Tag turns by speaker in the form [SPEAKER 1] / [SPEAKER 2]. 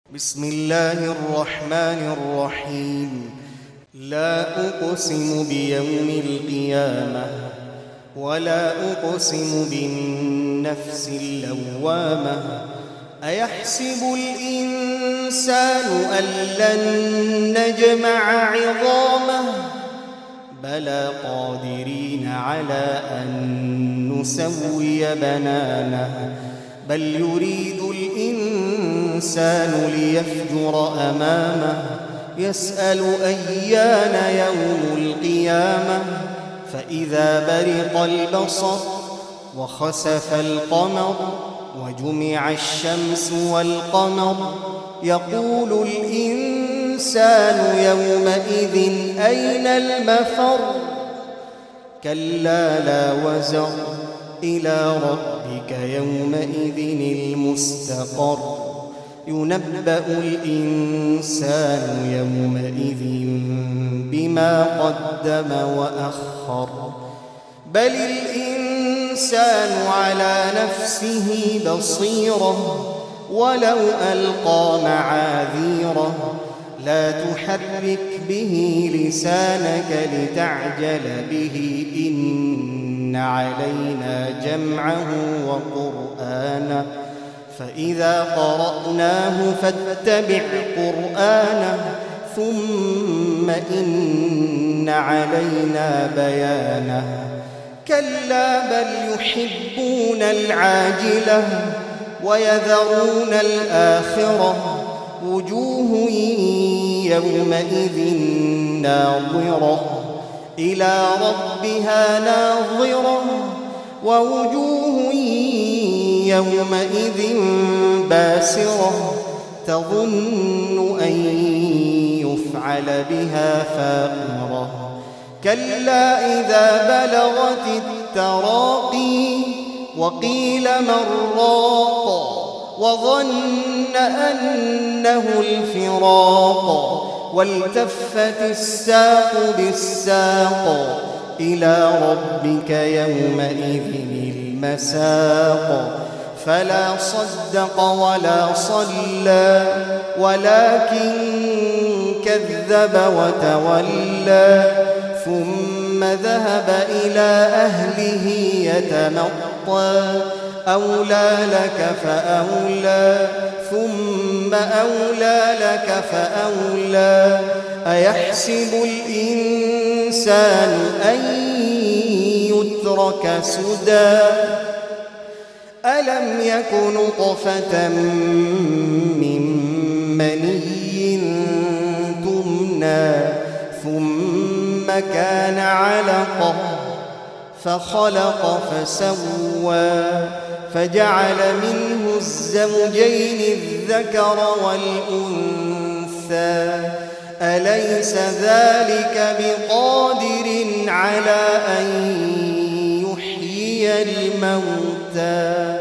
[SPEAKER 1] بسم الله الرحمن الرحيم. لا أقسم بيوم القيامة ولا أقسم بالنفس اللوامة. أيحسب الإنسان أن لن نجمع عظامه بلى قادرين على أن نسوي بنانه بل يريد الإنسان ليفجر أمامه يسأل أيان يوم القيامة فإذا برق البصر وخسف القمر وجمع الشمس والقمر يقول الإنسان يومئذ أين المفر كلا لا وزر إلى ربك يومئذ المستقر ينبأ الإنسان يومئذ بما قدم وأخر بل الإنسان على نفسه بصيرة ولو ألقى معاذيره لا تحرك به لسانك لتعجل به إن علينا جمعه وقرآنه فإذا قرأناه فاتبع قرآنه ثم إن علينا بيانه كلا بل يحبون العاجلة ويذرون الآخرة وجوه يومئذ ناظرة إلى ربها ناظرة ووجوه يومئذ باسرة تظن أن يفعل بها فاقرة كلا إذا بلغت التراقي وقيل من راق وظن أنه الفراق والتفت الساق بالساق إلى ربك يومئذ المساق فلا صدق ولا صلى ولكن كذب وتولى ثم ذهب إلى أهله يتمطى أولى لك فأولى ثم أولى لك فأولى أيحسب الإنسان أن يترك سدى ألم يك نطفة من مني تمنى ثم كان علقة فخلق فسوى فجعل منه الزوجين الذكر والأنثى أليس ذلك بقادر على أن يحيي الموتى